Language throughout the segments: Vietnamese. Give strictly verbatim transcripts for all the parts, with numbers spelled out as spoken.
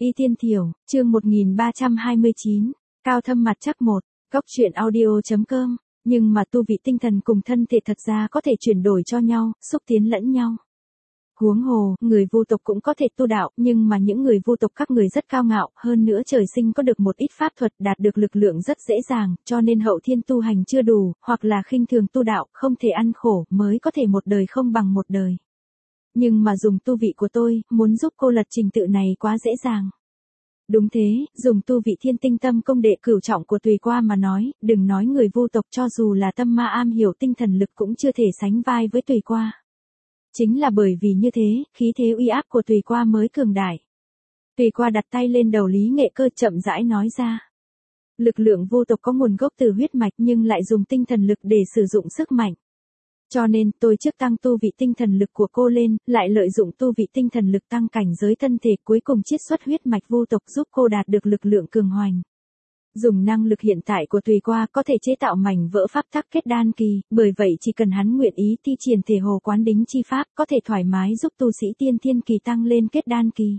Y Tiên Thiểu, chương một nghìn ba trăm hai mươi chín, cao thâm mặt chắc một, góc truyện audio.com, nhưng mà tu vị tinh thần cùng thân thể thật ra có thể chuyển đổi cho nhau, xúc tiến lẫn nhau. Huống hồ, người vu tộc cũng có thể tu đạo, nhưng mà những người vu tộc các người rất cao ngạo, hơn nữa trời sinh có được một ít pháp thuật đạt được lực lượng rất dễ dàng, cho nên hậu thiên tu hành chưa đủ, hoặc là khinh thường tu đạo, không thể ăn khổ, mới có thể một đời không bằng một đời. Nhưng mà dùng tu vị của tôi, muốn giúp cô lật trình tự này quá dễ dàng. Đúng thế, dùng tu vị thiên tinh tâm công đệ cửu trọng của Tùy Qua mà nói, đừng nói người vu tộc cho dù là tâm ma am hiểu tinh thần lực cũng chưa thể sánh vai với Tùy Qua. Chính là bởi vì như thế, khí thế uy áp của Tùy Qua mới cường đại. Tùy Qua đặt tay lên đầu Lý Nghệ Cơ chậm rãi nói ra. Lực lượng vu tộc có nguồn gốc từ huyết mạch nhưng lại dùng tinh thần lực để sử dụng sức mạnh. Cho nên, tôi trước tăng tu vị tinh thần lực của cô lên, lại lợi dụng tu vị tinh thần lực tăng cảnh giới thân thể cuối cùng chiết xuất huyết mạch vu tộc giúp cô đạt được lực lượng cường hoành. Dùng năng lực hiện tại của Tùy Qua có thể chế tạo mảnh vỡ pháp tắc kết đan kỳ, bởi vậy chỉ cần hắn nguyện ý thi triển thể hồ quán đính chi pháp có thể thoải mái giúp tu sĩ tiên thiên kỳ tăng lên kết đan kỳ.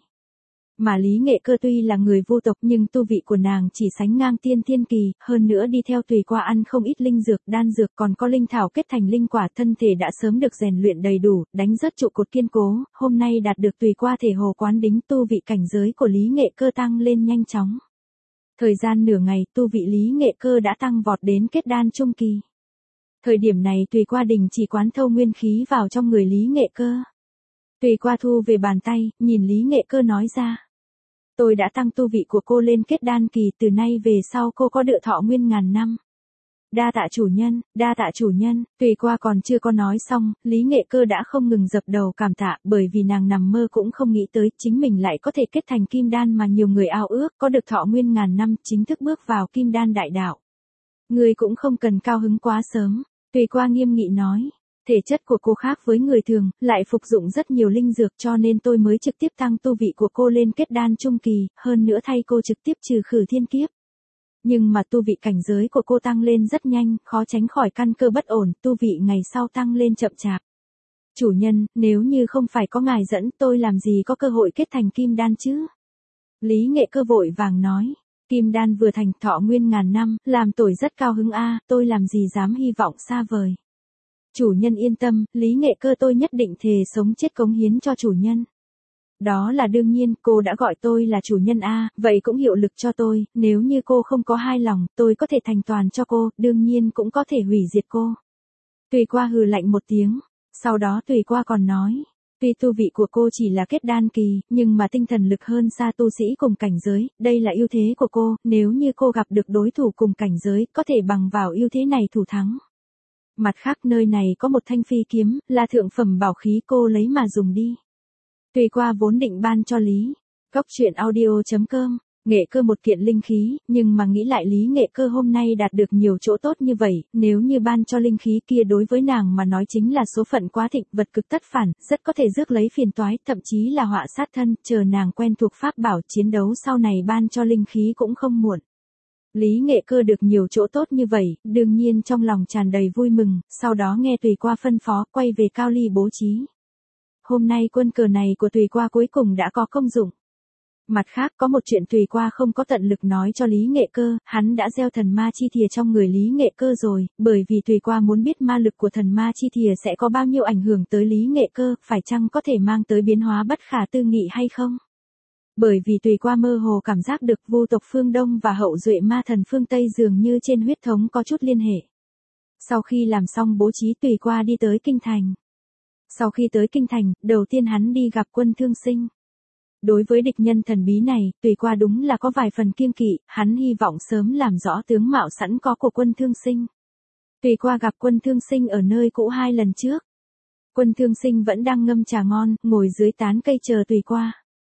Mà Lý Nghệ Cơ tuy là người vu tộc nhưng tu vị của nàng chỉ sánh ngang tiên thiên kỳ, hơn nữa đi theo Tùy Qua ăn không ít linh dược, đan dược còn có linh thảo kết thành linh quả, thân thể đã sớm được rèn luyện đầy đủ, đánh rất trụ cột kiên cố, hôm nay đạt được Tùy Qua thể hồ quán đính tu vị cảnh giới của Lý Nghệ Cơ tăng lên nhanh chóng. Thời gian nửa ngày tu vị Lý Nghệ Cơ đã tăng vọt đến kết đan trung kỳ. Thời điểm này Tùy Qua đình chỉ quán thâu nguyên khí vào trong người Lý Nghệ Cơ. Tùy Qua thu về bàn tay, nhìn Lý Nghệ Cơ nói ra. Tôi đã tăng tu vị của cô lên kết đan kỳ, từ nay về sau cô có được thọ nguyên ngàn năm. Đa tạ chủ nhân, đa tạ chủ nhân. Tùy Qua còn chưa có nói xong, Lý Nghệ Cơ đã không ngừng dập đầu cảm tạ, bởi vì nàng nằm mơ cũng không nghĩ tới chính mình lại có thể kết thành kim đan mà nhiều người ao ước, có được thọ nguyên ngàn năm, chính thức bước vào kim đan đại đạo. Người cũng không cần cao hứng quá sớm. Tùy Qua nghiêm nghị nói. Thể chất của cô khác với người thường, lại phục dụng rất nhiều linh dược cho nên tôi mới trực tiếp tăng tu vị của cô lên kết đan trung kỳ, hơn nữa thay cô trực tiếp trừ khử thiên kiếp. Nhưng mà tu vị cảnh giới của cô tăng lên rất nhanh, khó tránh khỏi căn cơ bất ổn, tu vị ngày sau tăng lên chậm chạp. Chủ nhân, nếu như không phải có ngài dẫn tôi làm gì có cơ hội kết thành kim đan chứ? Lý Nghệ Cơ vội vàng nói. Kim đan vừa thành thọ nguyên ngàn năm, làm tôi rất cao hứng a, tôi làm gì dám hy vọng xa vời. Chủ nhân yên tâm, Lý Nghệ Cơ tôi nhất định thề sống chết cống hiến cho chủ nhân. Đó là đương nhiên, cô đã gọi tôi là chủ nhân a, vậy cũng hiệu lực cho tôi, nếu như cô không có hai lòng, tôi có thể thành toàn cho cô, đương nhiên cũng có thể hủy diệt cô. Tùy Qua hừ lạnh một tiếng, sau đó Tùy Qua còn nói, tuy tu vị của cô chỉ là kết đan kỳ, nhưng mà tinh thần lực hơn xa tu sĩ cùng cảnh giới, đây là ưu thế của cô, nếu như cô gặp được đối thủ cùng cảnh giới, có thể bằng vào ưu thế này thủ thắng. Mặt khác nơi này có một thanh phi kiếm, là thượng phẩm bảo khí, cô lấy mà dùng đi. Tùy Qua vốn định ban cho Lý. Góc truyện audio.com, Nghệ Cơ một kiện linh khí, nhưng mà nghĩ lại Lý Nghệ Cơ hôm nay đạt được nhiều chỗ tốt như vậy, nếu như ban cho linh khí kia đối với nàng mà nói chính là số phận quá thịnh, vật cực tất phản, rất có thể rước lấy phiền toái, thậm chí là họa sát thân, chờ nàng quen thuộc pháp bảo chiến đấu sau này ban cho linh khí cũng không muộn. Lý Nghệ Cơ được nhiều chỗ tốt như vậy, đương nhiên trong lòng tràn đầy vui mừng, sau đó nghe Tùy Qua phân phó, quay về Cao Ly bố trí. Hôm nay quân cờ này của Tùy Qua cuối cùng đã có công dụng. Mặt khác có một chuyện Tùy Qua không có tận lực nói cho Lý Nghệ Cơ, hắn đã gieo thần ma chi thìa trong người Lý Nghệ Cơ rồi, bởi vì Tùy Qua muốn biết ma lực của thần ma chi thìa sẽ có bao nhiêu ảnh hưởng tới Lý Nghệ Cơ, phải chăng có thể mang tới biến hóa bất khả tư nghị hay không? Bởi vì Tùy Qua mơ hồ cảm giác được vu tộc phương Đông và hậu duệ ma thần phương Tây dường như trên huyết thống có chút liên hệ. Sau khi làm xong bố trí Tùy Qua đi tới Kinh Thành. Sau khi tới Kinh Thành, đầu tiên hắn đi gặp Quân Thương Sinh. Đối với địch nhân thần bí này, Tùy Qua đúng là có vài phần kiêng kỵ, hắn hy vọng sớm làm rõ tướng mạo sẵn có của Quân Thương Sinh. Tùy Qua gặp Quân Thương Sinh ở nơi cũ hai lần trước. Quân Thương Sinh vẫn đang ngâm trà ngon, ngồi dưới tán cây chờ Tùy Qua.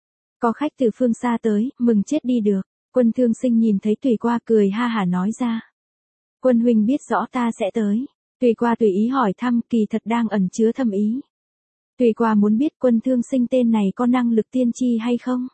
Có khách từ phương xa tới, mừng chết đi được. Quân Thương Sinh nhìn thấy Tùy Qua cười ha hả nói ra. Quân huynh biết rõ ta sẽ tới. Tùy Qua tùy ý hỏi thăm, kỳ thật đang ẩn chứa thâm ý. Tùy Qua muốn biết Quân Thương Sinh tên này có năng lực tiên tri hay không.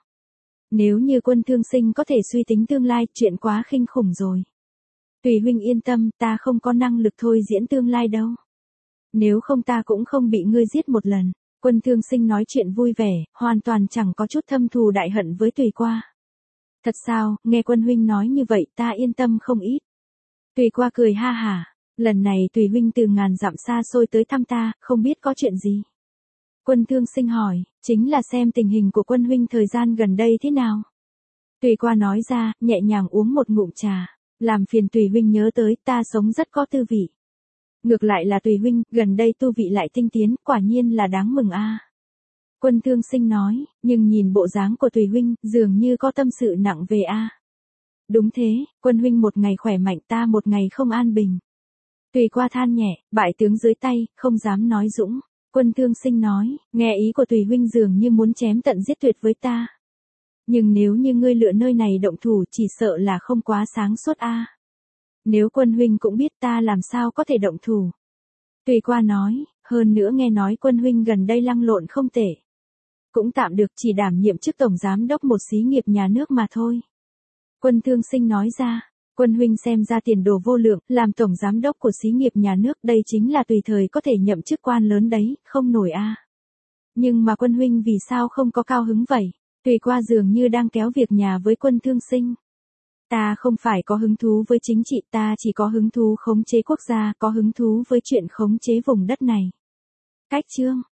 Nếu như Quân Thương Sinh có thể suy tính tương lai, chuyện quá khinh khủng rồi. Tùy huynh yên tâm, ta không có năng lực thôi diễn tương lai đâu. Nếu không ta cũng không bị ngươi giết một lần. Quân Thương Sinh nói chuyện vui vẻ, hoàn toàn chẳng có chút thâm thù đại hận với Tùy Qua. Thật sao, nghe Quân huynh nói như vậy ta yên tâm không ít. Tùy Qua cười ha hả, lần này Tùy huynh từ ngàn dặm xa xôi tới thăm ta, không biết có chuyện gì. Quân Thương Sinh hỏi, chính là xem tình hình của Quân huynh thời gian gần đây thế nào. Tùy Qua nói ra, nhẹ nhàng uống một ngụm trà, làm phiền Tùy huynh nhớ tới, ta sống rất có tư vị. Ngược lại là Tùy huynh, gần đây tu vị lại tinh tiến, quả nhiên là đáng mừng a. Quân Thương Sinh nói, nhưng nhìn bộ dáng của Tùy huynh, dường như có tâm sự nặng về a. Đúng thế, Quân huynh một ngày khỏe mạnh ta một ngày không an bình. Tùy Qua than nhẹ, bại tướng dưới tay, không dám nói dũng. Quân Thương Sinh nói, nghe ý của Tùy huynh dường như muốn chém tận giết tuyệt với ta. Nhưng nếu như ngươi lựa nơi này động thủ chỉ sợ là không quá sáng suốt a. Nếu Quân huynh cũng biết ta làm sao có thể động thủ. Tùy Qua nói, hơn nữa nghe nói Quân huynh gần đây lăng lộn không tệ. Cũng tạm được, chỉ đảm nhiệm chức tổng giám đốc một xí nghiệp nhà nước mà thôi. Quân Thương Sinh nói ra, Quân huynh xem ra tiền đồ vô lượng, làm tổng giám đốc của xí nghiệp nhà nước đây chính là tùy thời có thể nhậm chức quan lớn đấy, không nổi a. Nhưng mà Quân huynh vì sao không có cao hứng vậy? Tùy Qua dường như đang kéo việc nhà với Quân Thương Sinh. Ta không phải có hứng thú với chính trị, ta chỉ có hứng thú khống chế quốc gia, có hứng thú với chuyện khống chế vùng đất này. Cách chương